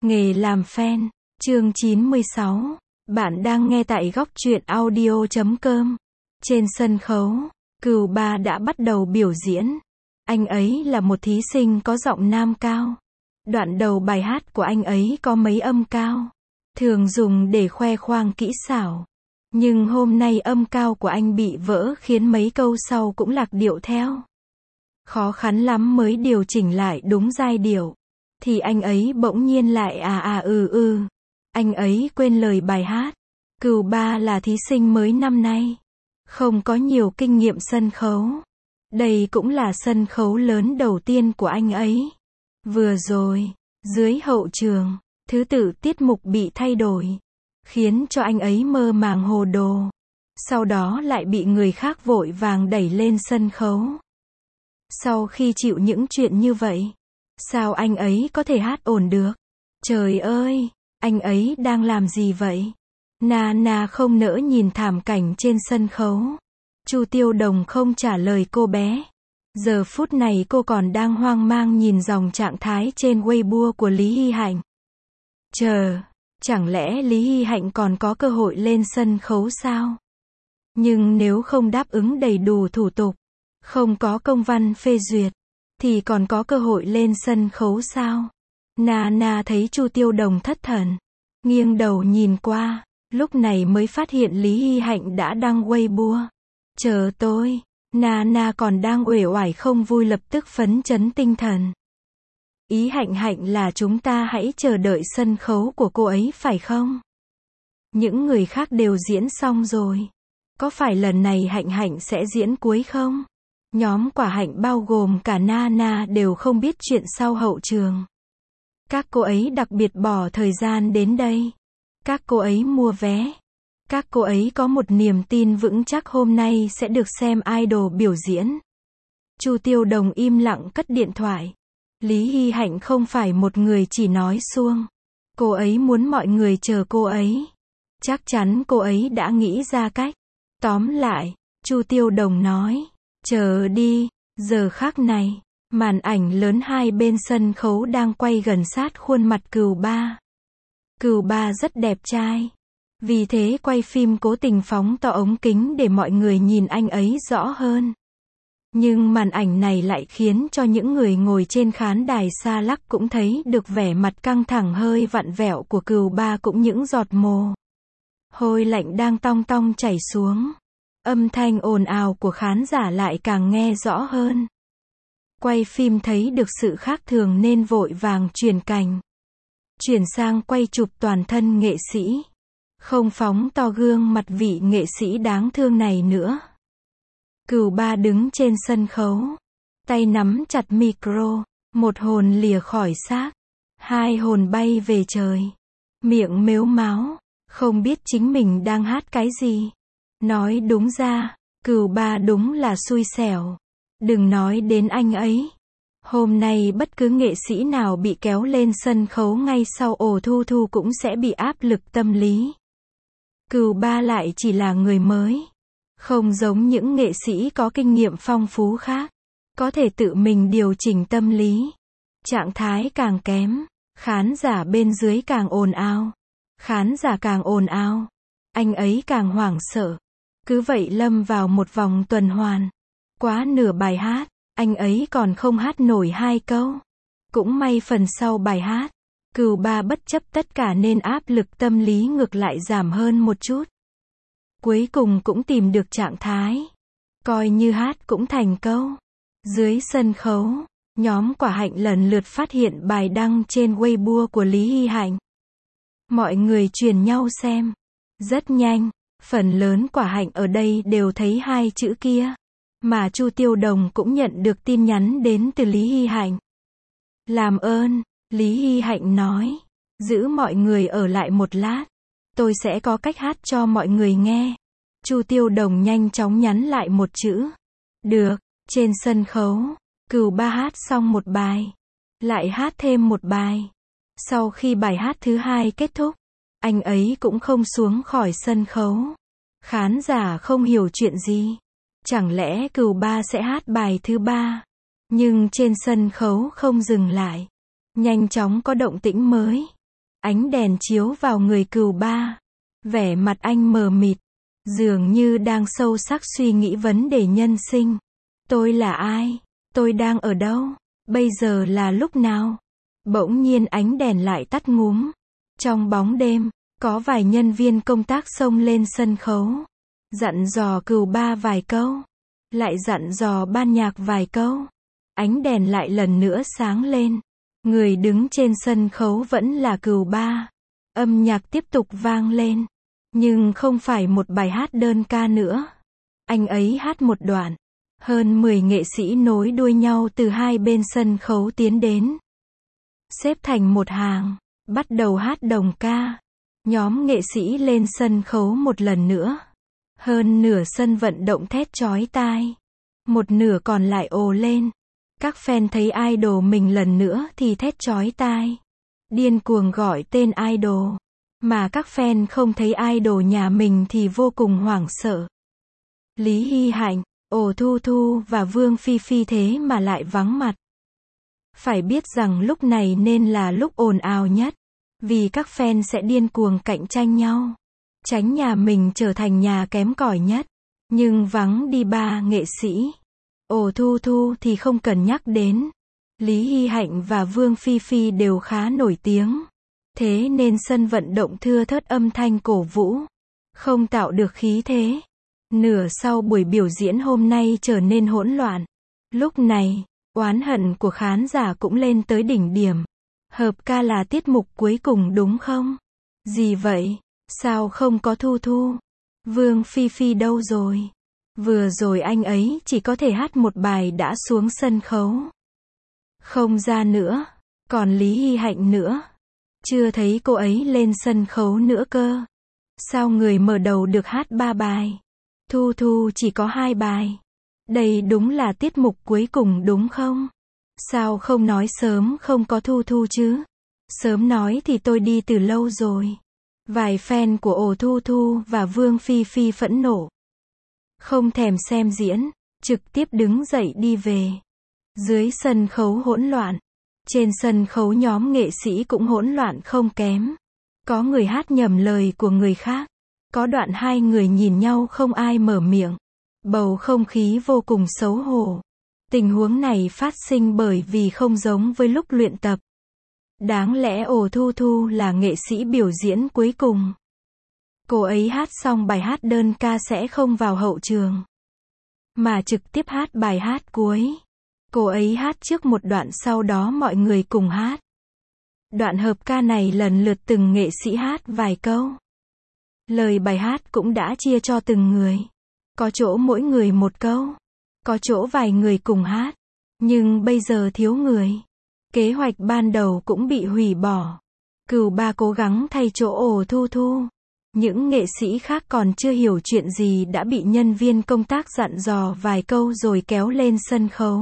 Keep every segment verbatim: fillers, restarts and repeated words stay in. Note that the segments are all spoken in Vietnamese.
Nghề làm fan, chương chín mươi sáu. Bạn đang nghe tại góc truyện audio chấm com. Trên sân khấu, Cừu Ba đã bắt đầu biểu diễn. Anh ấy là một thí sinh có giọng nam cao. Đoạn đầu bài hát của anh ấy có mấy âm cao, thường dùng để khoe khoang kỹ xảo. Nhưng hôm nay âm cao của anh bị vỡ khiến mấy câu sau cũng lạc điệu theo. Khó khăn lắm mới điều chỉnh lại đúng giai điệu. Thì anh ấy bỗng nhiên lại à à ừ ừ. Anh ấy quên lời bài hát. Cừu Ba là thí sinh mới năm nay, không có nhiều kinh nghiệm sân khấu. Đây cũng là sân khấu lớn đầu tiên của anh ấy. Vừa rồi, dưới hậu trường, thứ tự tiết mục bị thay đổi, khiến cho anh ấy mơ màng hồ đồ. Sau đó lại bị người khác vội vàng đẩy lên sân khấu. Sau khi chịu những chuyện như vậy, sao anh ấy có thể hát ổn được? Trời ơi, anh ấy đang làm gì vậy? Na Na không nỡ nhìn thảm cảnh trên sân khấu. Chu Tiêu Đồng không trả lời cô bé. Giờ phút này cô còn đang hoang mang nhìn dòng trạng thái trên Weibo của Lý Hy Hạnh. Chờ, chẳng lẽ Lý Hy Hạnh còn có cơ hội lên sân khấu sao? Nhưng nếu không đáp ứng đầy đủ thủ tục, không có công văn phê duyệt, thì còn có cơ hội lên sân khấu sao? Na Na thấy Chu Tiêu Đồng thất thần, nghiêng đầu nhìn qua, lúc này mới phát hiện Lý Hy Hạnh đã đăng Weibo. Chờ tôi. Na Na còn đang uể oải không vui lập tức phấn chấn tinh thần. Ý Hạnh Hạnh là chúng ta hãy chờ đợi sân khấu của cô ấy phải không? Những người khác đều diễn xong rồi. Có phải lần này Hạnh Hạnh sẽ diễn cuối không? Nhóm Quả Hạnh bao gồm cả Na Na đều không biết chuyện sau hậu trường. Các cô ấy đặc biệt bỏ thời gian đến đây. Các cô ấy mua vé. Các cô ấy có một niềm tin vững chắc hôm nay sẽ được xem idol biểu diễn. Chu Tiêu Đồng im lặng cất điện thoại. Lý Hy Hạnh không phải một người chỉ nói suông. Cô ấy muốn mọi người chờ cô ấy. Chắc chắn cô ấy đã nghĩ ra cách. Tóm lại, Chu Tiêu Đồng nói, chờ đi. Giờ khắc này, màn ảnh lớn hai bên sân khấu đang quay gần sát khuôn mặt Cừu Ba. Cừu Ba rất đẹp trai. Vì thế quay phim cố tình phóng to ống kính để mọi người nhìn anh ấy rõ hơn. Nhưng màn ảnh này lại khiến cho những người ngồi trên khán đài xa lắc cũng thấy được vẻ mặt căng thẳng hơi vặn vẹo của Cừu Ba cũng những giọt mồ hôi lạnh đang tong tong chảy xuống. Âm thanh ồn ào của khán giả lại càng nghe rõ hơn. Quay phim thấy được sự khác thường nên vội vàng chuyển cảnh. Chuyển sang quay chụp toàn thân nghệ sĩ. Không phóng to gương mặt vị nghệ sĩ đáng thương này nữa. Cừu Ba đứng trên sân khấu, tay nắm chặt micro, một hồn lìa khỏi xác, hai hồn bay về trời, miệng mếu máo, không biết chính mình đang hát cái gì. Nói đúng ra, Cừu Ba đúng là xui xẻo. Đừng nói đến anh ấy. Hôm nay bất cứ nghệ sĩ nào bị kéo lên sân khấu ngay sau ổ Thu Thu cũng sẽ bị áp lực tâm lý. Cừu Ba lại chỉ là người mới. Không giống những nghệ sĩ có kinh nghiệm phong phú khác. Có thể tự mình điều chỉnh tâm lý. Trạng thái càng kém, khán giả bên dưới càng ồn ào. Khán giả càng ồn ào, anh ấy càng hoảng sợ. Cứ vậy lâm vào một vòng tuần hoàn. Quá nửa bài hát, anh ấy còn không hát nổi hai câu. Cũng may phần sau bài hát, Cừu Ba bất chấp tất cả nên áp lực tâm lý ngược lại giảm hơn một chút. Cuối cùng cũng tìm được trạng thái. Coi như hát cũng thành câu. Dưới sân khấu, nhóm Quả Hạnh lần lượt phát hiện bài đăng trên Weibo của Lý Hy Hạnh. Mọi người truyền nhau xem. Rất nhanh, phần lớn Quả Hạnh ở đây đều thấy hai chữ kia. Mà Chu Tiêu Đồng cũng nhận được tin nhắn đến từ Lý Hy Hạnh. Làm ơn, Lý Hy Hạnh nói, giữ mọi người ở lại một lát. Tôi sẽ có cách hát cho mọi người nghe. Chu Tiêu Đồng nhanh chóng nhắn lại một chữ. Được. Trên sân khấu, Cừu Ba hát xong một bài. Lại hát thêm một bài. Sau khi bài hát thứ hai kết thúc, anh ấy cũng không xuống khỏi sân khấu. Khán giả không hiểu chuyện gì. Chẳng lẽ Cừu Ba sẽ hát bài thứ ba? Nhưng trên sân khấu không dừng lại. Nhanh chóng có động tĩnh mới. Ánh đèn chiếu vào người Cừu Ba. Vẻ mặt anh mờ mịt, dường như đang sâu sắc suy nghĩ vấn đề nhân sinh. Tôi là ai? Tôi đang ở đâu? Bây giờ là lúc nào? Bỗng nhiên ánh đèn lại tắt ngúm. Trong bóng đêm, có vài nhân viên công tác xông lên sân khấu. Dặn dò Cừu Ba vài câu. Lại dặn dò ban nhạc vài câu. Ánh đèn lại lần nữa sáng lên. Người đứng trên sân khấu vẫn là Cừu Ba. Âm nhạc tiếp tục vang lên. Nhưng không phải một bài hát đơn ca nữa. Anh ấy hát một đoạn. Hơn mười nghệ sĩ nối đuôi nhau từ hai bên sân khấu tiến đến. Xếp thành một hàng, bắt đầu hát đồng ca. Nhóm nghệ sĩ lên sân khấu một lần nữa. Hơn nửa sân vận động thét chói tai. Một nửa còn lại ồ lên. Các fan thấy idol mình lần nữa thì thét chói tai. Điên cuồng gọi tên idol. Mà các fan không thấy idol nhà mình thì vô cùng hoảng sợ. Lý Hy Hạnh, Ồ Thu Thu và Vương Phi Phi thế mà lại vắng mặt. Phải biết rằng lúc này nên là lúc ồn ào nhất. Vì các fan sẽ điên cuồng cạnh tranh nhau. Tránh nhà mình trở thành nhà kém cỏi nhất. Nhưng vắng đi ba nghệ sĩ. Ồ Thu Thu thì không cần nhắc đến. Lý Hy Hạnh và Vương Phi Phi đều khá nổi tiếng. Thế nên sân vận động thưa thớt âm thanh cổ vũ. Không tạo được khí thế. Nửa sau buổi biểu diễn hôm nay trở nên hỗn loạn. Lúc này, oán hận của khán giả cũng lên tới đỉnh điểm. Hợp ca là tiết mục cuối cùng đúng không? Gì vậy? Sao không có Thu Thu? Vương Phi Phi đâu rồi? Vừa rồi anh ấy chỉ có thể hát một bài đã xuống sân khấu. Không ra nữa. Còn Lý Hy Hạnh nữa. Chưa thấy cô ấy lên sân khấu nữa cơ. Sao người mở đầu được hát ba bài? Thu Thu chỉ có hai bài. Đây đúng là tiết mục cuối cùng đúng không? Sao không nói sớm không có Thu Thu chứ? Sớm nói thì tôi đi từ lâu rồi. Vài fan của Ồ Thu Thu và Vương Phi Phi phẫn nộ. Không thèm xem diễn, trực tiếp đứng dậy đi về. Dưới sân khấu hỗn loạn. Trên sân khấu nhóm nghệ sĩ cũng hỗn loạn không kém. Có người hát nhầm lời của người khác. Có đoạn hai người nhìn nhau không ai mở miệng. Bầu không khí vô cùng xấu hổ. Tình huống này phát sinh bởi vì không giống với lúc luyện tập. Đáng lẽ Ồ Thu Thu là nghệ sĩ biểu diễn cuối cùng. Cô ấy hát xong bài hát đơn ca sẽ không vào hậu trường. Mà trực tiếp hát bài hát cuối. Cô ấy hát trước một đoạn sau đó mọi người cùng hát. Đoạn hợp ca này lần lượt từng nghệ sĩ hát vài câu. Lời bài hát cũng đã chia cho từng người. Có chỗ mỗi người một câu. Có chỗ vài người cùng hát. Nhưng bây giờ thiếu người. Kế hoạch ban đầu cũng bị hủy bỏ. Cừu Ba cố gắng thay chỗ Ồ Thu Thu. Những nghệ sĩ khác còn chưa hiểu chuyện gì đã bị nhân viên công tác dặn dò vài câu rồi kéo lên sân khấu.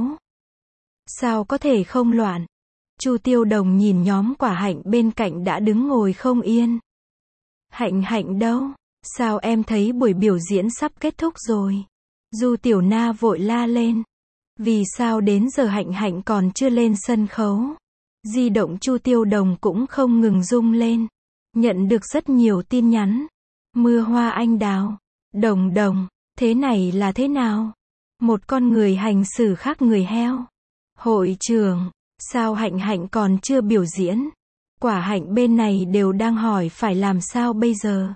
Sao có thể không loạn? Chu Tiêu Đồng nhìn nhóm Quả Hạnh bên cạnh đã đứng ngồi không yên. Hạnh Hạnh đâu? Sao em thấy buổi biểu diễn sắp kết thúc rồi? Du Tiểu Na vội la lên. Vì sao đến giờ Hạnh Hạnh còn chưa lên sân khấu? Di động Chu Tiêu Đồng cũng không ngừng rung lên. Nhận được rất nhiều tin nhắn. Mưa hoa anh đào. Đồng Đồng, thế này là thế nào? Một con người hành xử khác người heo. Hội trưởng, sao Hạnh Hạnh còn chưa biểu diễn? Quả Hạnh bên này đều đang hỏi phải làm sao bây giờ?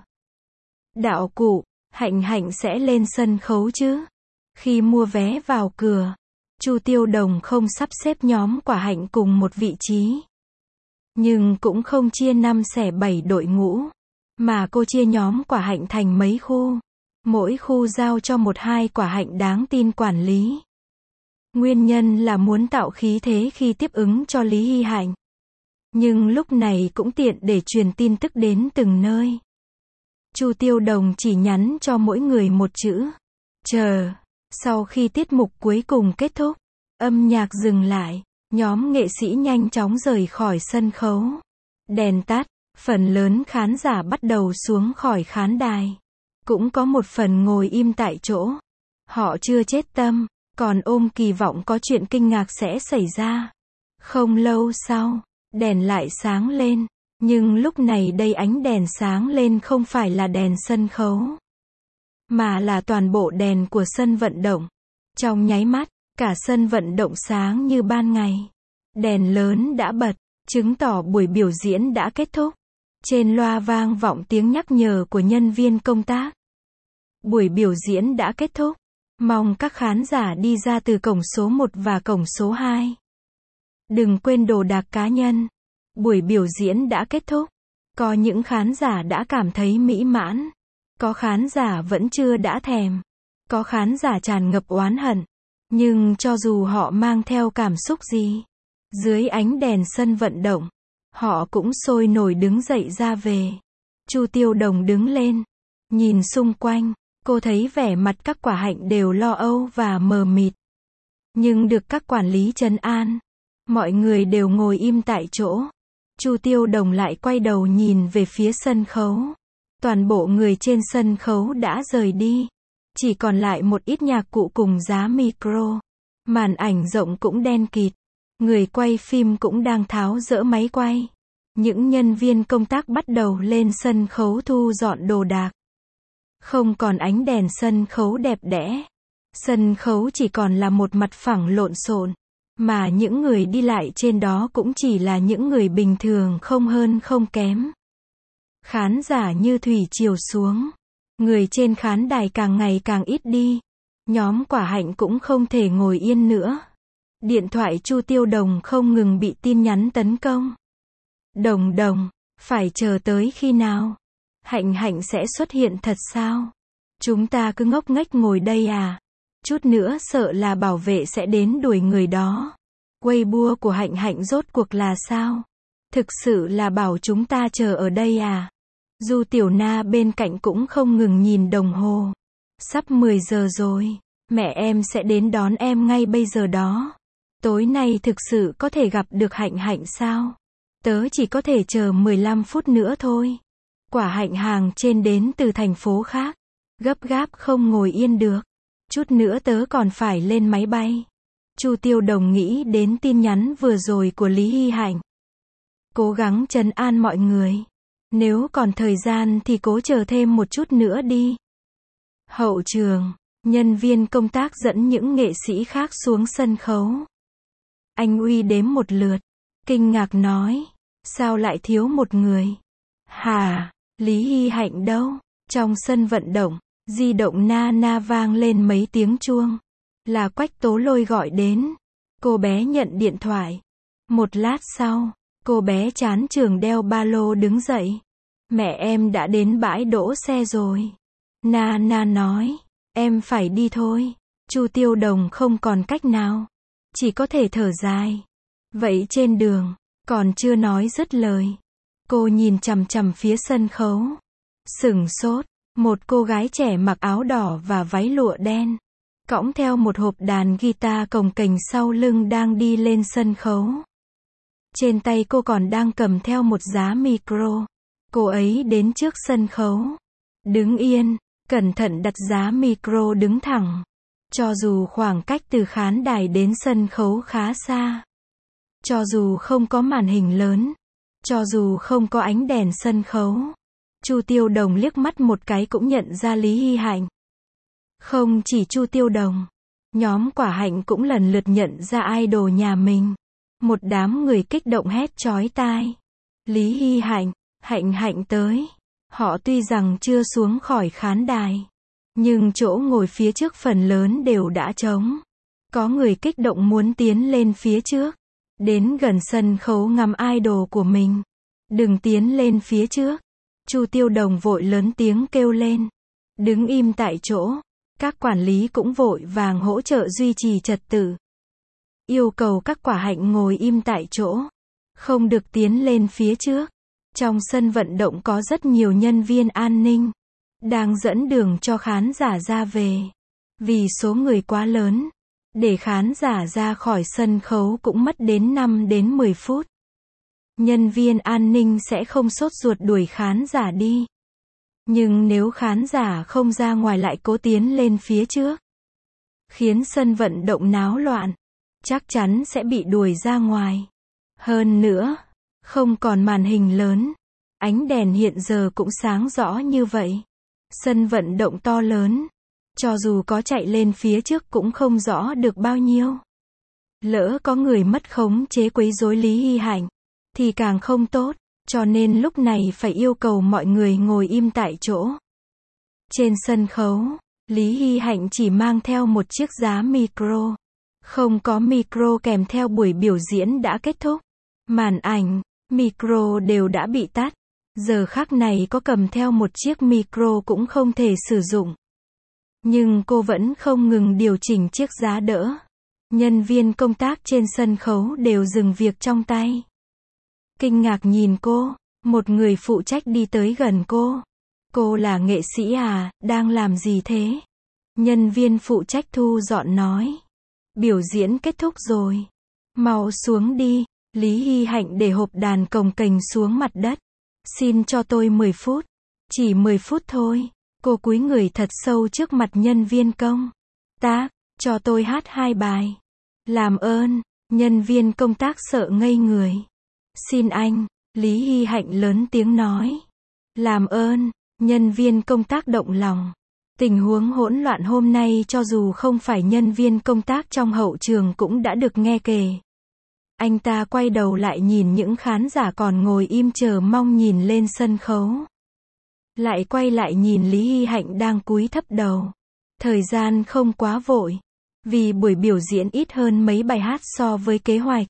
Đạo cụ, Hạnh Hạnh sẽ lên sân khấu chứ? Khi mua vé vào cửa, Chu Tiêu Đồng không sắp xếp nhóm Quả Hạnh cùng một vị trí. Nhưng cũng không chia năm xẻ bảy đội ngũ. Mà cô chia nhóm Quả Hạnh thành mấy khu. Mỗi khu giao cho một hai Quả Hạnh đáng tin quản lý. Nguyên nhân là muốn tạo khí thế khi tiếp ứng cho Lý Hy Hạnh. Nhưng lúc này cũng tiện để truyền tin tức đến từng nơi. Chu Tiêu Đồng chỉ nhắn cho mỗi người một chữ. Chờ. Sau khi tiết mục cuối cùng kết thúc, âm nhạc dừng lại, nhóm nghệ sĩ nhanh chóng rời khỏi sân khấu. Đèn tắt, phần lớn khán giả bắt đầu xuống khỏi khán đài. Cũng có một phần ngồi im tại chỗ. Họ chưa chết tâm, còn ôm kỳ vọng có chuyện kinh ngạc sẽ xảy ra. Không lâu sau, đèn lại sáng lên. Nhưng lúc này đây ánh đèn sáng lên không phải là đèn sân khấu, mà là toàn bộ đèn của sân vận động. Trong nháy mắt, cả sân vận động sáng như ban ngày. Đèn lớn đã bật, chứng tỏ buổi biểu diễn đã kết thúc. Trên loa vang vọng tiếng nhắc nhở của nhân viên công tác. Buổi biểu diễn đã kết thúc. Mong các khán giả đi ra từ cổng số một và cổng số hai. Đừng quên đồ đạc cá nhân. Buổi biểu diễn đã kết thúc. Có những khán giả đã cảm thấy mỹ mãn. Có khán giả vẫn chưa đã thèm. Có khán giả tràn ngập oán hận. Nhưng cho dù họ mang theo cảm xúc gì, dưới ánh đèn sân vận động, họ cũng sôi nổi đứng dậy ra về. Chu Tiêu Đồng đứng lên, nhìn xung quanh, cô thấy vẻ mặt các quả hạnh đều lo âu và mờ mịt. Nhưng được các quản lý trấn an, mọi người đều ngồi im tại chỗ. Chu Tiêu Đồng lại quay đầu nhìn về phía sân khấu. Toàn bộ người trên sân khấu đã rời đi. Chỉ còn lại một ít nhạc cụ cùng giá micro. Màn ảnh rộng cũng đen kịt. Người quay phim cũng đang tháo dỡ máy quay. Những nhân viên công tác bắt đầu lên sân khấu thu dọn đồ đạc. Không còn ánh đèn sân khấu đẹp đẽ. Sân khấu chỉ còn là một mặt phẳng lộn xộn. Mà những người đi lại trên đó cũng chỉ là những người bình thường không hơn không kém. Khán giả như thủy triều xuống. Người trên khán đài càng ngày càng ít đi. Nhóm Quả Hạnh cũng không thể ngồi yên nữa. Điện thoại Chu Tiêu Đồng không ngừng bị tin nhắn tấn công. Đồng Đồng, phải chờ tới khi nào? Hạnh Hạnh sẽ xuất hiện thật sao? Chúng ta cứ ngốc nghếch ngồi đây à? Chút nữa sợ là bảo vệ sẽ đến đuổi người đó. Weibo của Hạnh Hạnh rốt cuộc là sao? Thực sự là bảo chúng ta chờ ở đây à? Du Tiểu Na bên cạnh cũng không ngừng nhìn đồng hồ. Sắp mười giờ rồi. Mẹ em sẽ đến đón em ngay bây giờ đó. Tối nay thực sự có thể gặp được Hạnh Hạnh sao? Tớ chỉ có thể chờ mười lăm phút nữa thôi. Quả Hạnh hàng trên đến từ thành phố khác. Gấp gáp không ngồi yên được. Chút nữa tớ còn phải lên máy bay. Chu Tiêu Đồng nghĩ đến tin nhắn vừa rồi của Lý Hy Hạnh. Cố gắng trấn an mọi người. Nếu còn thời gian thì cố chờ thêm một chút nữa đi. Hậu trường, nhân viên công tác dẫn những nghệ sĩ khác xuống sân khấu. Anh Uy đếm một lượt, kinh ngạc nói, sao lại thiếu một người? Hả, Lý Hy Hạnh đâu? Trong sân vận động, di động na na vang lên mấy tiếng chuông. Là Quách Tố Lôi gọi đến. Cô bé nhận điện thoại. Một lát sau, cô bé chán trường đeo ba lô đứng dậy. Mẹ em đã đến bãi đỗ xe rồi. Na na nói, em phải đi thôi. Chu Tiêu Đồng không còn cách nào. Chỉ có thể thở dài. Vậy trên đường, còn chưa nói dứt lời. Cô nhìn chằm chằm phía sân khấu. Sửng sốt, một cô gái trẻ mặc áo đỏ và váy lụa đen. Cõng theo một hộp đàn guitar cồng kềnh sau lưng đang đi lên sân khấu. Trên tay cô còn đang cầm theo một giá micro. Cô ấy đến trước sân khấu. Đứng yên, cẩn thận đặt giá micro đứng thẳng. Cho dù khoảng cách từ khán đài đến sân khấu khá xa. Cho dù không có màn hình lớn. Cho dù không có ánh đèn sân khấu. Chu Tiêu Đồng liếc mắt một cái cũng nhận ra Lý Hy Hạnh. Không chỉ Chu Tiêu Đồng. Nhóm Quả Hạnh cũng lần lượt nhận ra idol nhà mình. Một đám người kích động hét chói tai. Lý Hy Hạnh, Hạnh Hạnh tới. Họ tuy rằng chưa xuống khỏi khán đài. Nhưng chỗ ngồi phía trước phần lớn đều đã trống. Có người kích động muốn tiến lên phía trước. Đến gần sân khấu ngắm idol của mình. Đừng tiến lên phía trước. Chu Tiêu Đồng vội lớn tiếng kêu lên. Đứng im tại chỗ. Các quản lý cũng vội vàng hỗ trợ duy trì trật tự. Yêu cầu các Quả Hạnh ngồi im tại chỗ. Không được tiến lên phía trước. Trong sân vận động có rất nhiều nhân viên an ninh. Đang dẫn đường cho khán giả ra về. Vì số người quá lớn. Để khán giả ra khỏi sân khấu cũng mất đến năm đến mười phút. Nhân viên an ninh sẽ không sốt ruột đuổi khán giả đi. Nhưng nếu khán giả không ra ngoài lại cố tiến lên phía trước. Khiến sân vận động náo loạn. Chắc chắn sẽ bị đuổi ra ngoài. Hơn nữa, Không còn màn hình lớn. Ánh đèn hiện giờ cũng sáng rõ như vậy. Sân vận động to lớn. Cho dù có chạy lên phía trước cũng không rõ được bao nhiêu. Lỡ có người mất khống chế quấy rối Lý Hy Hạnh, thì càng không tốt, cho nên lúc này phải yêu cầu mọi người ngồi im tại chỗ. Trên sân khấu, Lý Hy Hạnh chỉ mang theo một chiếc giá micro. Không có micro kèm theo buổi biểu diễn đã kết thúc. Màn ảnh, micro đều đã bị tắt. Giờ khắc này có cầm theo một chiếc micro cũng không thể sử dụng. Nhưng cô vẫn không ngừng điều chỉnh chiếc giá đỡ. Nhân viên công tác trên sân khấu đều dừng việc trong tay. Kinh ngạc nhìn cô, một người phụ trách đi tới gần cô. Cô là nghệ sĩ à, đang làm gì thế? Nhân viên phụ trách thu dọn nói. Biểu diễn kết thúc rồi. Mau xuống đi. Lý Hy Hạnh để hộp đàn cồng kềnh xuống mặt đất. Xin cho tôi mười phút. Chỉ mười phút thôi. Cô cúi người thật sâu trước mặt nhân viên công tác. Cho tôi hát hai bài. Làm ơn. Nhân viên công tác sợ ngây người. Xin anh. Lý Hy Hạnh lớn tiếng nói. Làm ơn. Nhân viên công tác động lòng. Tình huống hỗn loạn hôm nay cho dù không phải nhân viên công tác trong hậu trường cũng đã được nghe kể. Anh ta quay đầu lại nhìn những khán giả còn ngồi im chờ mong nhìn lên sân khấu. Lại quay lại nhìn Lý Hy Hạnh đang cúi thấp đầu. Thời gian không quá vội. Vì buổi biểu diễn ít hơn mấy bài hát so với kế hoạch.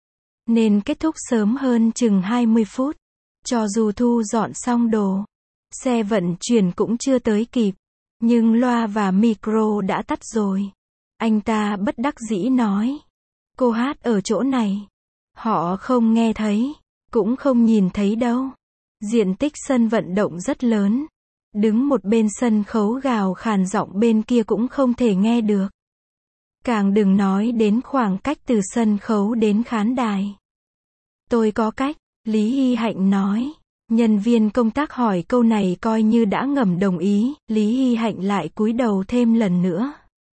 Nên kết thúc sớm hơn chừng hai mươi phút. Cho dù thu dọn xong đồ. Xe vận chuyển cũng chưa tới kịp. Nhưng loa và micro đã tắt rồi. Anh ta bất đắc dĩ nói. Cô hát ở chỗ này. Họ không nghe thấy. Cũng không nhìn thấy đâu. Diện tích sân vận động rất lớn. Đứng một bên sân khấu gào khàn giọng bên kia cũng không thể nghe được. Càng đừng nói đến khoảng cách từ sân khấu đến khán đài. Tôi có cách, Lý Hy Hạnh nói. Nhân viên công tác hỏi câu này coi như đã ngầm đồng ý, Lý Hy Hạnh lại cúi đầu thêm lần nữa.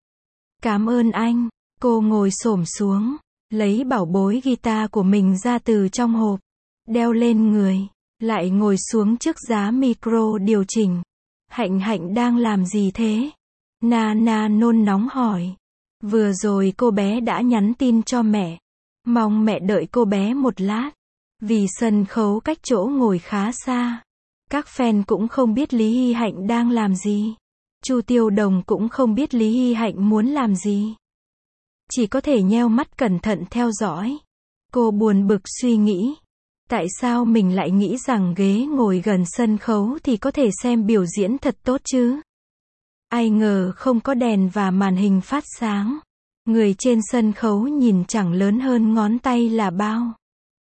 Cảm ơn anh, cô ngồi xổm xuống, lấy bảo bối guitar của mình ra từ trong hộp, đeo lên người, lại ngồi xuống trước giá micro điều chỉnh. Hạnh Hạnh đang làm gì thế? Nana nôn nóng hỏi. Vừa rồi cô bé đã nhắn tin cho mẹ. Mong mẹ đợi cô bé một lát. Vì sân khấu cách chỗ ngồi khá xa. Các fan cũng không biết Lý Hy Hạnh đang làm gì. Chu Tiêu Đồng cũng không biết Lý Hy Hạnh muốn làm gì. Chỉ có thể nheo mắt cẩn thận theo dõi. Cô buồn bực suy nghĩ. Tại sao mình lại nghĩ rằng ghế ngồi gần sân khấu thì có thể xem biểu diễn thật tốt chứ? Ai ngờ không có đèn và màn hình phát sáng. Người trên sân khấu nhìn chẳng lớn hơn ngón tay là bao.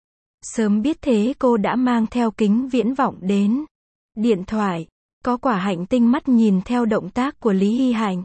Sớm biết thế cô đã mang theo kính viễn vọng đến. Điện thoại. Có quả Hạnh tinh mắt nhìn theo động tác của Lý Hy Hạnh.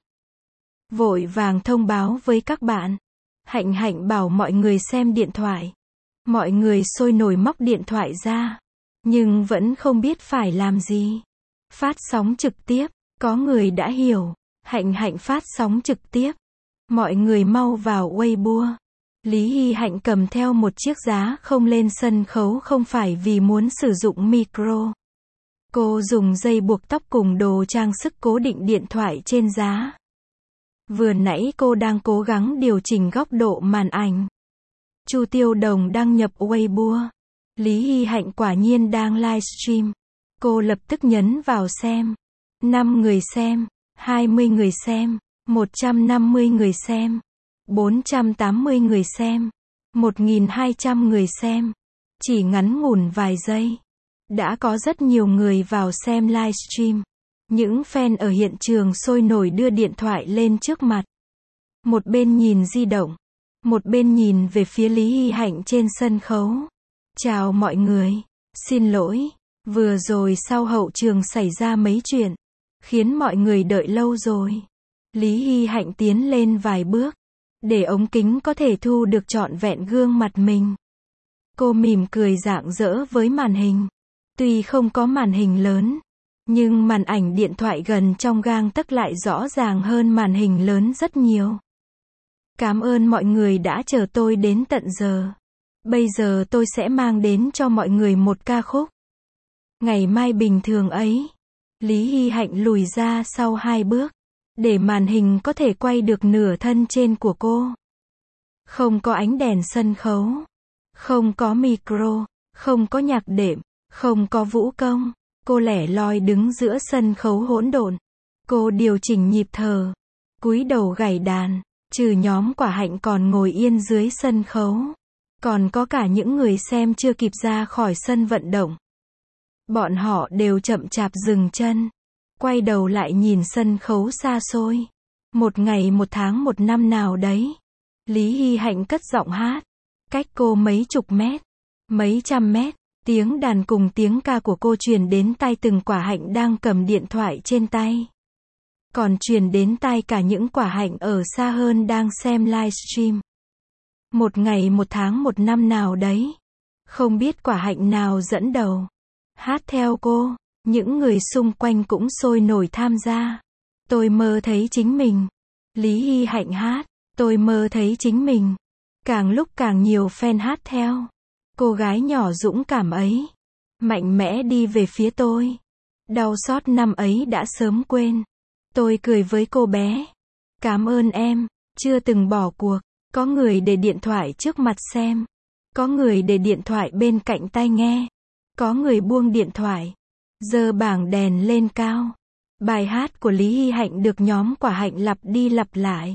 Vội vàng thông báo với các bạn. Hạnh Hạnh bảo mọi người xem điện thoại. Mọi người sôi nổi móc điện thoại ra. Nhưng vẫn không biết phải làm gì. Phát sóng trực tiếp. Có người đã hiểu. Hạnh Hạnh phát sóng trực tiếp. Mọi người mau vào Weibo. Lý Hy Hạnh cầm theo một chiếc giá không lên sân khấu không phải vì muốn sử dụng micro. Cô dùng dây buộc tóc cùng đồ trang sức cố định điện thoại trên giá. Vừa nãy cô đang cố gắng điều chỉnh góc độ màn ảnh. Chu Tiêu Đồng đăng nhập Weibo. Lý Hy Hạnh quả nhiên đang livestream. Cô lập tức nhấn vào xem. năm người xem, hai mươi người xem, một trăm năm mươi người xem, bốn trăm tám mươi người xem, một nghìn hai trăm người xem. Chỉ ngắn ngủn vài giây. Đã có rất nhiều người vào xem livestream. Những fan ở hiện trường sôi nổi đưa điện thoại lên trước mặt. Một bên nhìn di động. Một bên nhìn về phía Lý Hy Hạnh trên sân khấu. Chào mọi người. Xin lỗi. Vừa rồi sau hậu trường xảy ra mấy chuyện. Khiến mọi người đợi lâu rồi. Lý Hy Hạnh tiến lên vài bước. Để ống kính có thể thu được trọn vẹn gương mặt mình. Cô mỉm cười rạng rỡ với màn hình. Tuy không có màn hình lớn. Nhưng màn ảnh điện thoại gần trong gang tấc lại rõ ràng hơn màn hình lớn rất nhiều. Cảm ơn mọi người đã chờ tôi đến tận giờ. Bây giờ tôi sẽ mang đến cho mọi người một ca khúc. Ngày mai bình thường ấy. Lý Hy Hạnh lùi ra sau hai bước, để màn hình có thể quay được nửa thân trên của cô. Không có ánh đèn sân khấu, không có micro, không có nhạc đệm, không có vũ công. Cô lẻ loi đứng giữa sân khấu hỗn độn. Cô điều chỉnh nhịp thở, cúi đầu gảy đàn. Trừ nhóm Quả Hạnh còn ngồi yên dưới sân khấu, còn có cả những người xem chưa kịp ra khỏi sân vận động. Bọn họ đều chậm chạp dừng chân, quay đầu lại nhìn sân khấu xa xôi. Một ngày một tháng một năm nào đấy, Lý Hy Hạnh cất giọng hát, cách cô mấy chục mét, mấy trăm mét. Tiếng đàn cùng tiếng ca của cô truyền đến tai từng Quả Hạnh đang cầm điện thoại trên tay. Còn truyền đến tai cả những Quả Hạnh ở xa hơn đang xem livestream. Một ngày một tháng một năm nào đấy, không biết Quả Hạnh nào dẫn đầu hát theo cô, những người xung quanh cũng sôi nổi tham gia. Tôi mơ thấy chính mình. Lý Hy Hạnh hát, tôi mơ thấy chính mình. Càng lúc càng nhiều fan hát theo. Cô gái nhỏ dũng cảm ấy, mạnh mẽ đi về phía tôi. Đau xót năm ấy đã sớm quên. Tôi cười với cô bé. Cảm ơn em, chưa từng bỏ cuộc. Có người để điện thoại trước mặt xem. Có người để điện thoại bên cạnh tai nghe. Có người buông điện thoại, giơ bảng đèn lên cao. Bài hát của Lý Hy Hạnh được nhóm Quả Hạnh lặp đi lặp lại.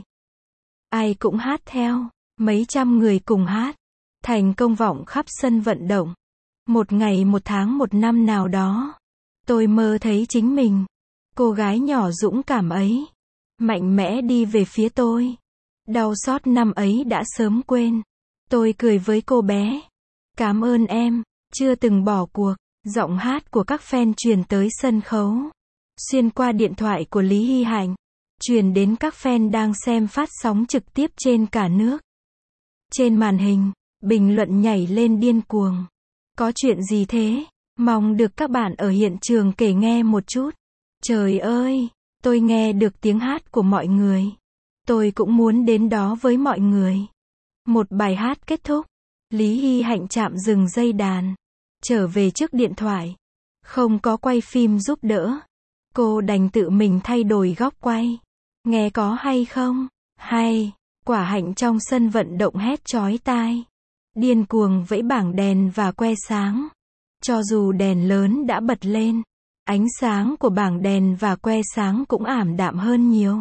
Ai cũng hát theo, mấy trăm người cùng hát, thành công vọng khắp sân vận động. Một ngày một tháng một năm nào đó, tôi mơ thấy chính mình. Cô gái nhỏ dũng cảm ấy, mạnh mẽ đi về phía tôi. Đau xót năm ấy đã sớm quên. Tôi cười với cô bé. Cảm ơn em, chưa từng bỏ cuộc. Giọng hát của các fan truyền tới sân khấu, xuyên qua điện thoại của Lý Hy Hạnh, truyền đến các fan đang xem phát sóng trực tiếp trên cả nước. Trên màn hình, bình luận nhảy lên điên cuồng. Có chuyện gì thế? Mong được các bạn ở hiện trường kể nghe một chút. Trời ơi, tôi nghe được tiếng hát của mọi người. Tôi cũng muốn đến đó với mọi người. Một bài hát kết thúc, Lý Hy Hạnh chạm dừng dây đàn, trở về trước điện thoại. Không có quay phim giúp đỡ. Cô đành tự mình thay đổi góc quay. Nghe có hay không? Hay. Quả Hạnh trong sân vận động hét chói tai. Điên cuồng vẫy bảng đèn và que sáng. Cho dù đèn lớn đã bật lên, ánh sáng của bảng đèn và que sáng cũng ảm đạm hơn nhiều.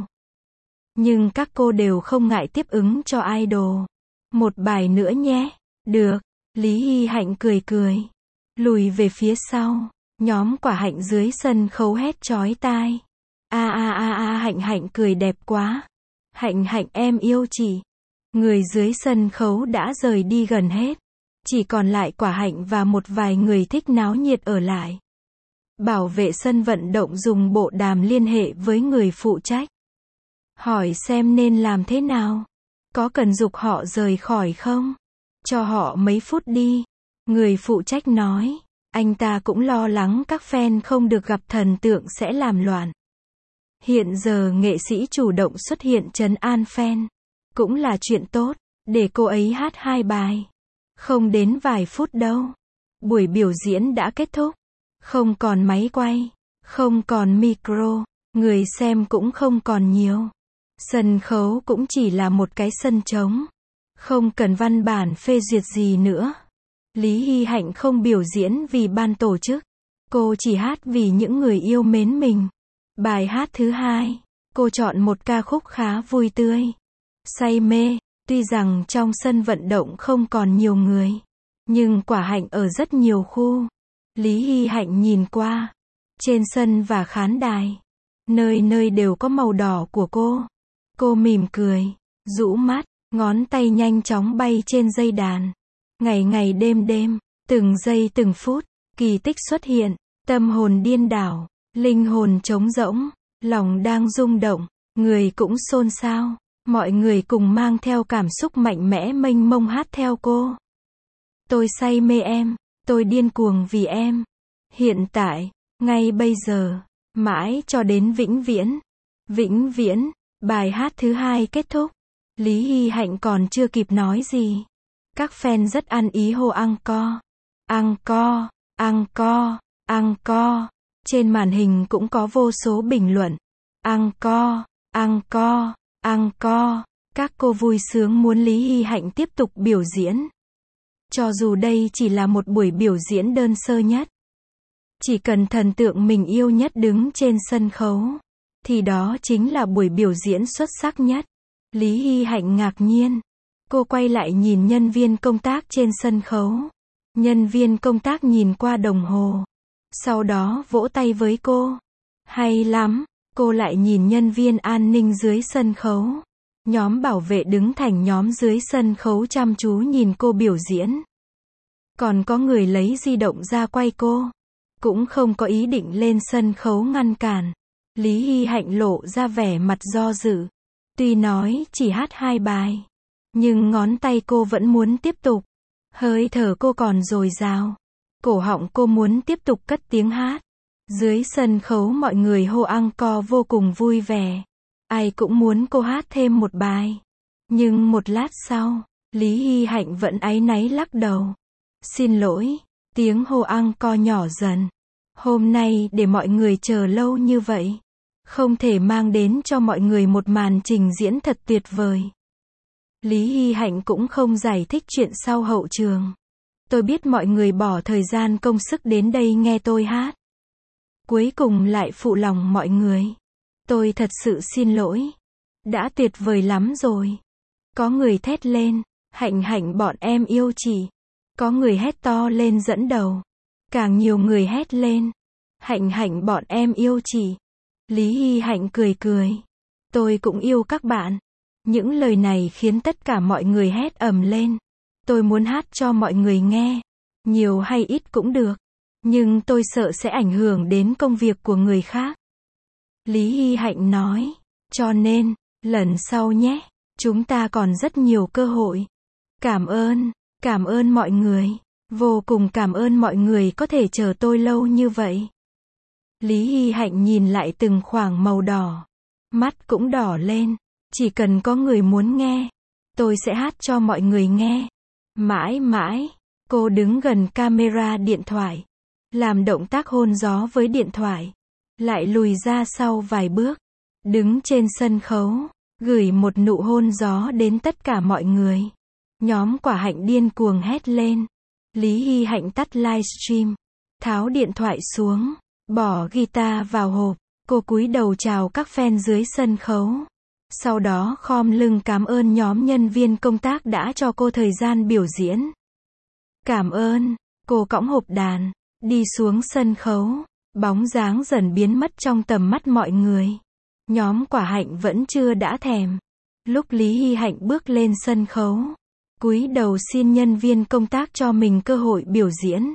Nhưng các cô đều không ngại tiếp ứng cho idol. Một bài nữa nhé. Được. Lý Hy Hạnh cười cười, lùi về phía sau. Nhóm Quả Hạnh dưới sân khấu hét chói tai. A a a a Hạnh Hạnh cười đẹp quá. Hạnh Hạnh em yêu chị. Người dưới sân khấu đã rời đi gần hết. Chỉ còn lại Quả Hạnh và một vài người thích náo nhiệt ở lại. Bảo vệ sân vận động dùng bộ đàm liên hệ với người phụ trách. Hỏi xem nên làm thế nào. Có cần giục họ rời khỏi không? Cho họ mấy phút đi. Người phụ trách nói. Anh ta cũng lo lắng các fan không được gặp thần tượng sẽ làm loạn. Hiện giờ nghệ sĩ chủ động xuất hiện trấn an fan. Cũng là chuyện tốt. Để cô ấy hát hai bài. Không đến vài phút đâu. Buổi biểu diễn đã kết thúc. Không còn máy quay. Không còn micro. Người xem cũng không còn nhiều. Sân khấu cũng chỉ là một cái sân trống. Không cần văn bản phê duyệt gì nữa. Lý Hy Hạnh không biểu diễn vì ban tổ chức. Cô chỉ hát vì những người yêu mến mình. Bài hát thứ hai, cô chọn một ca khúc khá vui tươi. Say mê. Tuy rằng trong sân vận động không còn nhiều người, nhưng Quả Hạnh ở rất nhiều khu. Lý Hy Hạnh nhìn qua. Trên sân và khán đài, nơi nơi đều có màu đỏ của cô. Cô mỉm cười, rũ mắt, ngón tay nhanh chóng bay trên dây đàn. Ngày ngày đêm đêm, từng giây từng phút, kỳ tích xuất hiện. Tâm hồn điên đảo, linh hồn trống rỗng, lòng đang rung động, người cũng xôn xao. Mọi người cùng mang theo cảm xúc mạnh mẽ mênh mông hát theo cô. Tôi say mê em, tôi điên cuồng vì em. Hiện tại, ngay bây giờ, mãi cho đến vĩnh viễn. Vĩnh viễn, bài hát thứ hai kết thúc. Lý Hy Hạnh còn chưa kịp nói gì. Các fan rất ăn ý hô encore, encore, encore, encore. Trên màn hình cũng có vô số bình luận. Encore, encore, encore. Các cô vui sướng muốn Lý Hy Hạnh tiếp tục biểu diễn. Cho dù đây chỉ là một buổi biểu diễn đơn sơ nhất. Chỉ cần thần tượng mình yêu nhất đứng trên sân khấu, thì đó chính là buổi biểu diễn xuất sắc nhất. Lý Hy Hạnh ngạc nhiên. Cô quay lại nhìn nhân viên công tác trên sân khấu. Nhân viên công tác nhìn qua đồng hồ. Sau đó vỗ tay với cô. Hay lắm. Cô lại nhìn nhân viên an ninh dưới sân khấu. Nhóm bảo vệ đứng thành nhóm dưới sân khấu chăm chú nhìn cô biểu diễn. Còn có người lấy di động ra quay cô. Cũng không có ý định lên sân khấu ngăn cản. Lý Hy Hạnh lộ ra vẻ mặt do dự. Tuy nói chỉ hát hai bài, nhưng ngón tay cô vẫn muốn tiếp tục. Hơi thở cô còn dồi dào. Cổ họng cô muốn tiếp tục cất tiếng hát. Dưới sân khấu mọi người hô encore vô cùng vui vẻ. Ai cũng muốn cô hát thêm một bài. Nhưng một lát sau, Lý Hy Hạnh vẫn áy náy lắc đầu. Xin lỗi, tiếng hô encore nhỏ dần. Hôm nay để mọi người chờ lâu như vậy. Không thể mang đến cho mọi người một màn trình diễn thật tuyệt vời. Lý Hy Hạnh cũng không giải thích chuyện sau hậu trường. Tôi biết mọi người bỏ thời gian công sức đến đây nghe tôi hát. Cuối cùng lại phụ lòng mọi người. Tôi thật sự xin lỗi. Đã tuyệt vời lắm rồi. Có người thét lên. Hạnh Hạnh bọn em yêu chị. Có người hét to lên dẫn đầu. Càng nhiều người hét lên. Hạnh Hạnh bọn em yêu chị. Lý Hy Hạnh cười cười. Tôi cũng yêu các bạn. Những lời này khiến tất cả mọi người hét ầm lên. Tôi muốn hát cho mọi người nghe. Nhiều hay ít cũng được. Nhưng tôi sợ sẽ ảnh hưởng đến công việc của người khác. Lý Hy Hạnh nói. Cho nên, lần sau nhé. Chúng ta còn rất nhiều cơ hội. Cảm ơn, cảm ơn mọi người. Vô cùng cảm ơn mọi người có thể chờ tôi lâu như vậy. Lý Hy Hạnh nhìn lại từng khoảng màu đỏ. Mắt cũng đỏ lên. Chỉ cần có người muốn nghe, tôi sẽ hát cho mọi người nghe. Mãi mãi, cô đứng gần camera điện thoại. Làm động tác hôn gió với điện thoại. Lại lùi ra sau vài bước. Đứng trên sân khấu, gửi một nụ hôn gió đến tất cả mọi người. Nhóm Quả Hạnh điên cuồng hét lên. Lý Hy Hạnh tắt livestream. Tháo điện thoại xuống. Bỏ guitar vào hộp. Cô cúi đầu chào các fan dưới sân khấu. Sau đó khom lưng cảm ơn nhóm nhân viên công tác đã cho cô thời gian biểu diễn. Cảm ơn. Cô cõng hộp đàn. Đi xuống sân khấu. Bóng dáng dần biến mất trong tầm mắt mọi người. Nhóm Quả Hạnh vẫn chưa đã thèm. Lúc Lý Hy Hạnh bước lên sân khấu, cúi đầu xin nhân viên công tác cho mình cơ hội biểu diễn.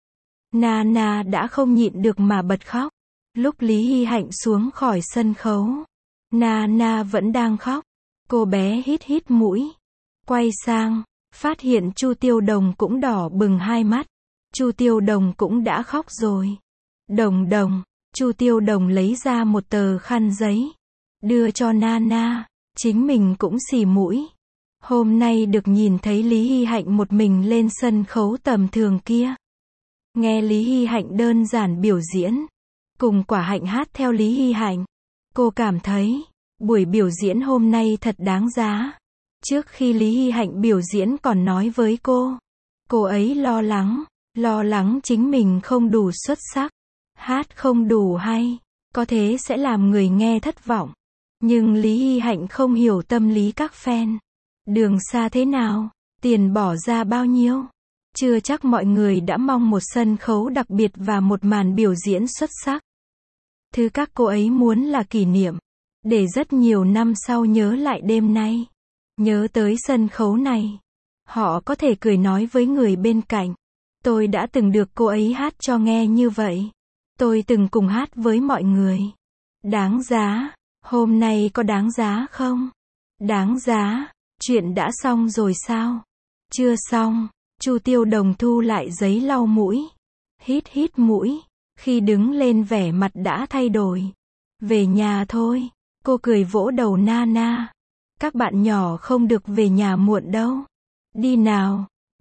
Nana đã không nhịn được mà bật khóc. Lúc Lý Hy Hạnh xuống khỏi sân khấu, Nana vẫn đang khóc. Cô bé hít hít mũi. Quay sang, phát hiện Chu Tiêu Đồng cũng đỏ bừng hai mắt. Chu Tiêu Đồng cũng đã khóc rồi. Đồng Đồng, Chu Tiêu Đồng lấy ra một tờ khăn giấy, đưa cho Nana, chính mình cũng xì mũi. Hôm nay được nhìn thấy Lý Hy Hạnh một mình lên sân khấu tầm thường kia. Nghe Lý Hy Hạnh đơn giản biểu diễn, cùng Quả Hạnh hát theo Lý Hy Hạnh. Cô cảm thấy, buổi biểu diễn hôm nay thật đáng giá. Trước khi Lý Hy Hạnh biểu diễn còn nói với cô, cô ấy lo lắng, lo lắng chính mình không đủ xuất sắc, hát không đủ hay, có thế sẽ làm người nghe thất vọng. Nhưng Lý Hy Hạnh không hiểu tâm lý các fan. Đường xa thế nào, tiền bỏ ra bao nhiêu, chưa chắc mọi người đã mong một sân khấu đặc biệt và một màn biểu diễn xuất sắc. Thứ các cô ấy muốn là kỷ niệm, để rất nhiều năm sau nhớ lại đêm nay, nhớ tới sân khấu này. Họ có thể cười nói với người bên cạnh, tôi đã từng được cô ấy hát cho nghe như vậy. Tôi từng cùng hát với mọi người. Đáng giá, hôm nay có đáng giá không? Đáng giá, chuyện đã xong rồi sao? Chưa xong. Chu Tiêu Đồng thu lại giấy lau mũi. Hít hít mũi. Khi đứng lên vẻ mặt đã thay đổi. Về nhà thôi. Cô cười vỗ đầu Nana. Các bạn nhỏ không được về nhà muộn đâu. Đi nào.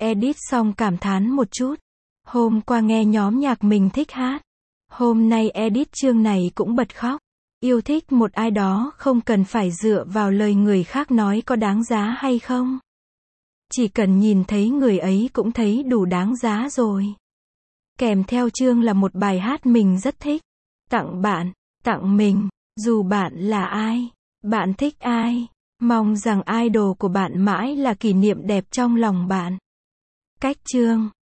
Edit xong cảm thán một chút. Hôm qua nghe nhóm nhạc mình thích hát. Hôm nay edit chương này cũng bật khóc. Yêu thích một ai đó không cần phải dựa vào lời người khác nói có đáng giá hay không. Chỉ cần nhìn thấy người ấy cũng thấy đủ đáng giá rồi. Kèm theo chương là một bài hát mình rất thích. Tặng bạn, tặng mình, dù bạn là ai, bạn thích ai, mong rằng idol của bạn mãi là kỷ niệm đẹp trong lòng bạn. Cách chương